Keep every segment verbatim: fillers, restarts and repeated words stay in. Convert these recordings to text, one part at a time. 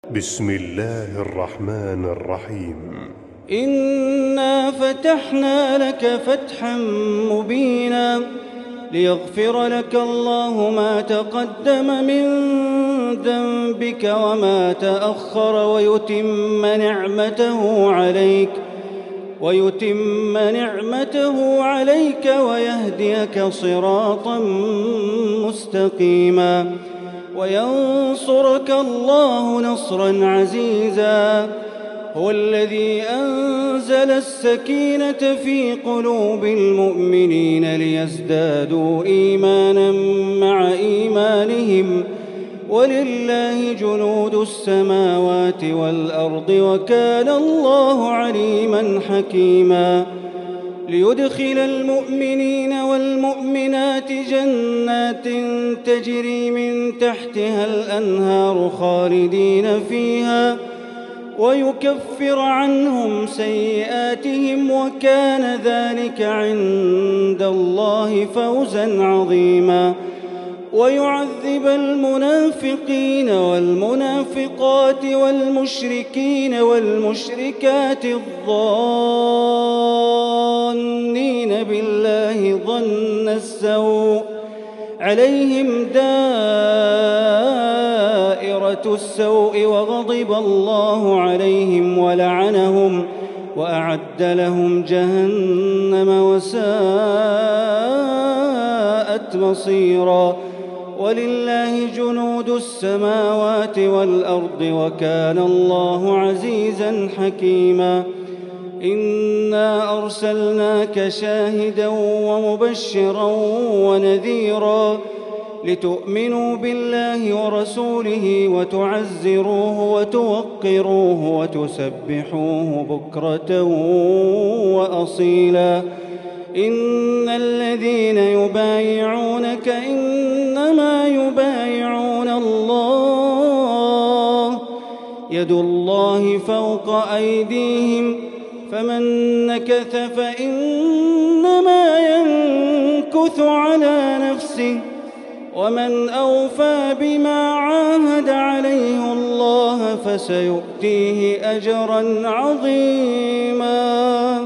بسم الله الرحمن الرحيم. إنا فتحنا لك فتحا مبينا ليغفر لك الله ما تقدم من ذنبك وما تأخر ويتم نعمته عليك ويتم نعمته عليك ويهديك صراطا مستقيما وينصرك الله نصرا عزيزا. هو الذي أنزل السكينة في قلوب المؤمنين ليزدادوا إيمانا مع إيمانهم ولله جنود السماوات والأرض وكان الله عليما حكيما. ليدخل المؤمنين والمؤمنات جنات تجري من تحتها الأنهار خالدين فيها ويكفر عنهم سيئاتهم وكان ذلك عند الله فوزا عظيما. ويعذب المنافقين والمنافقات والمشركين والمشركات الظانين بالله ظن السوء عليهم دائرة السوء وغضب الله عليهم ولعنهم وأعد لهم جهنم وساءت مصيرا. ولله جنود السماوات والأرض وكان الله عزيزا حكيما. إنا أرسلناك شاهدا ومبشرا ونذيرا لتؤمنوا بالله ورسوله وتعزروه وتوقروه وتسبحوه بكرة وأصيلا. إن الذين يبايعونك إنما يبايعون الله يد الله فوق أيديهم فمن نكث فإنما ينكث على نفسه ومن أوفى بما عاهد عليه الله فسيؤتيه أجرا عظيما.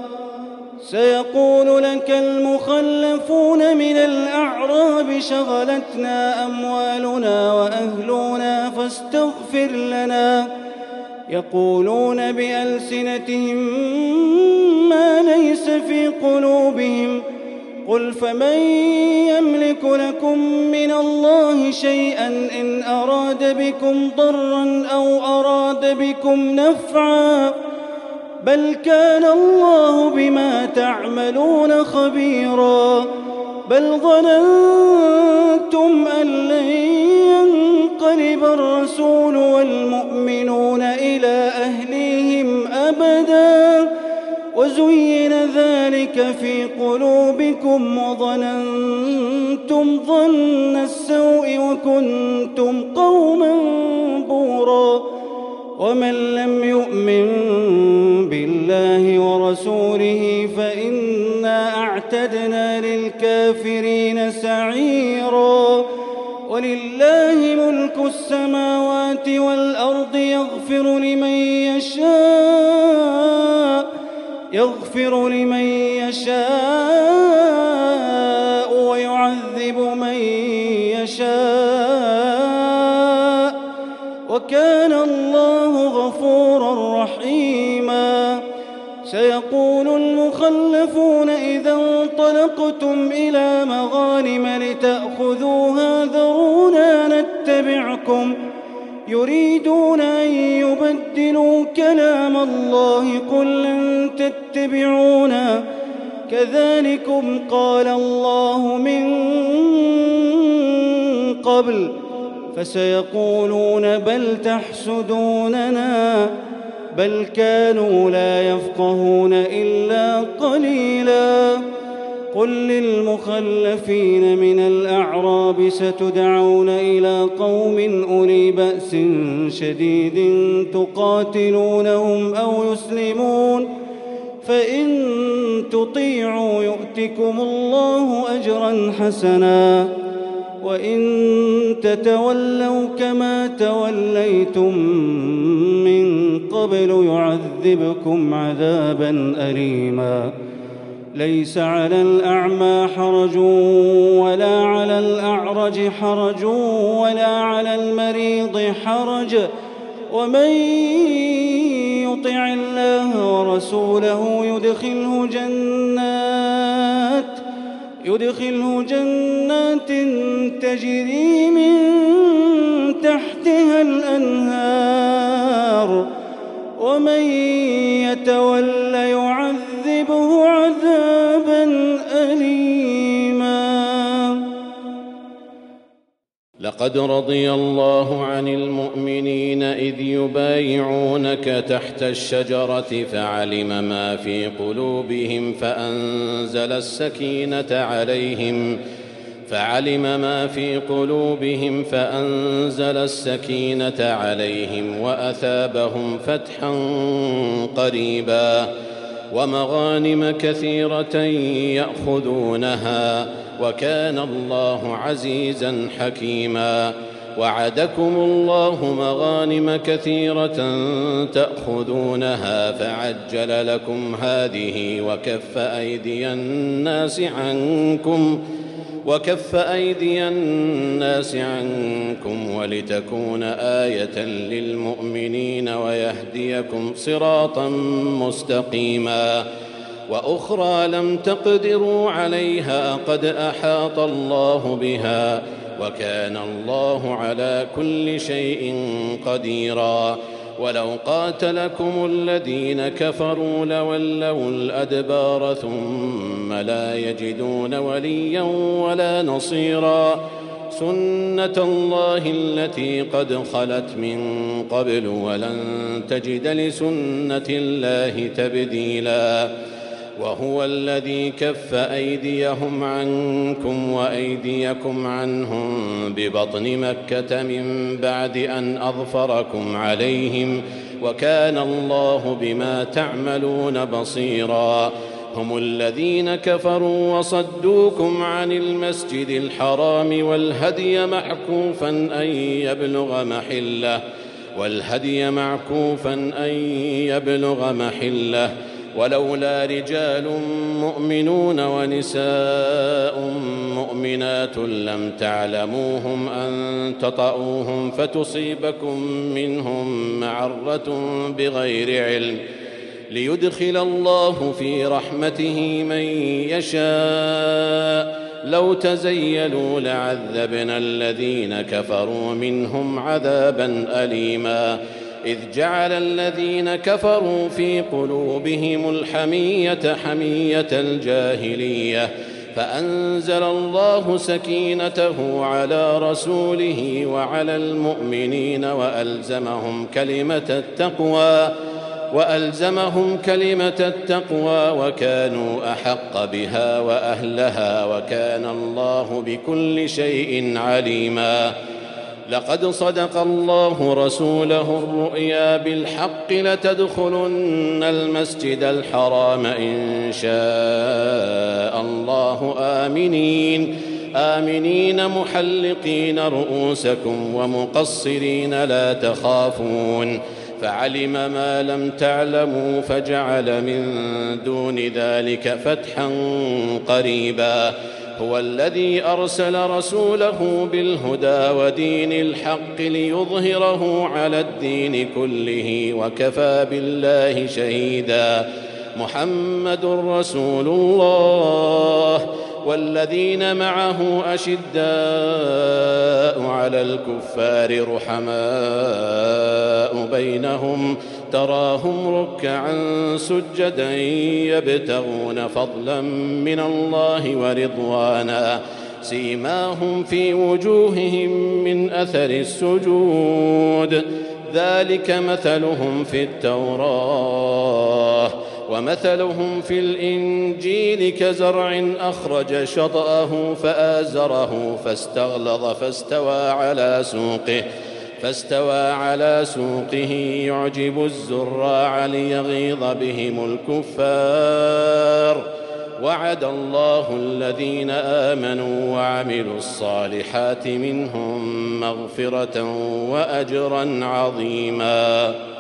سيقول لك المخلفون من الأعراب شغلتنا أموالنا وأهلنا فاستغفر لنا يقولون بألسنتهم ما ليس في قلوبهم قل فمن يملك لكم من الله شيئا إن أراد بكم ضرا أو أراد بكم نفعا بل كان الله بما تعملون خبيرا. بل ظننتم أن لن ينقلب الرسول والمؤمنون إلى أهليهم أبدا وزين ذلك في قلوبكم وظننتم ظن السوء وكنتم قوما بورا. ومن لم يؤمن بالله ورسوله فإنا أعتدنا للكافرين سعيرا. ولله ملك السماوات والأرض يغفر لمن يشاء يغفر لمن يشاء ويعذب من يشاء وكان الله غفورا رحيما. سيقول المخلفون إذا انطلقتم إلى مغانم لتأخذوها ذرونا نتبعكم يريدون أن يبدلوا كلام الله قل لن تتبعونا كذلكم قال الله من قبل فسيقولون بل تحسدوننا بل كانوا لا يفقهون إلا قليلا. قل للمخلفين من الأعراب ستدعون إلى قوم أولي بأس شديد تقاتلونهم أو يسلمون فإن تطيعوا يؤتكم الله أجرا حسنا وإن تتولوا كما توليتم من قبل يعذبكم عذابا أليما ليس على الأعمى حرج ولا على الأعرج حرج ولا على المريض حرج ومن يطع الله ورسوله يدخله جنات يدخله جنات تجري من تحتها الأنهار ومن يتول يعذبه عذابا أليما. لقد رضي الله عن المؤمنين إذ يبايعونك تحت الشجرة فعلم ما في قلوبهم فأنزل السكينة عليهم فعلم ما في قلوبهم فأنزل السكينة عليهم وأثابهم فتحا قريبا ومغانم كثيرة يأخذونها وكان الله عزيزا حكيما. وعدكم الله مغانم كثيرة تأخذونها فعجل لكم هذه وكف أيدي الناس عنكم وكف أيدي الناس عنكم ولتكون آية للمؤمنين ويهديكم صراطا مستقيما. وأخرى لم تقدروا عليها قد أحاط الله بها وكان الله على كل شيء قديرا. ولو قاتلكم الذين كفروا لولوا الأدبار ثم لا يجدون وليا ولا نصيرا. سنة الله التي قد خلت من قبل ولن تجد لسنة الله تبديلا. وهو الذي كف أيديهم عنكم وأيديكم عنهم ببطن مكة من بعد أن أظفركم عليهم وكان الله بما تعملون بصيرا. هم الذين كفروا وصدوكم عن المسجد الحرام والهدي معكوفا أن يبلغ محله والهدي معكوفا أن يبلغ محله ولولا رجال مؤمنون ونساء مؤمنات لم تعلموهم أن تطؤوهم فتصيبكم منهم معرة بغير علم ليدخل الله في رحمته من يشاء. لو تزيلوا لعذبنا الذين كفروا منهم عذابا أليما. إذ جعل الذين كفروا في قلوبهم الحمية حمية الجاهلية فأنزل الله سكينته على رسوله وعلى المؤمنين وألزمهم كلمة التقوى وألزمهم كلمة التقوى وكانوا أحق بها وأهلها وكان الله بكل شيء عليما. لقد صدق الله رسوله الرؤيا بالحق لتدخلن المسجد الحرام إن شاء الله آمنين آمنين محلقين رؤوسكم ومقصرين لا تخافون فعلم ما لم تعلموا فجعل من دون ذلك فتحا قريبا. هو الذي أرسل رسوله بالهدى ودين الحق ليظهره على الدين كله وكفى بالله شهيدا. محمد رسول الله والذين معه أشداء على الكفار رحماء بينهم تراهم ركعا سجدا يبتغون فضلا من الله ورضوانا سيماهم في وجوههم من أثر السجود ذلك مثلهم في التوراة ومثلهم في الإنجيل كزرع أخرج شطأه فآزره فاستغلظ فاستوى على سوقه فاستوى على سوقه يعجب الزراع ليغيظ بهم الكفار وعد الله الذين آمنوا وعملوا الصالحات منهم مغفرة وأجرا عظيما.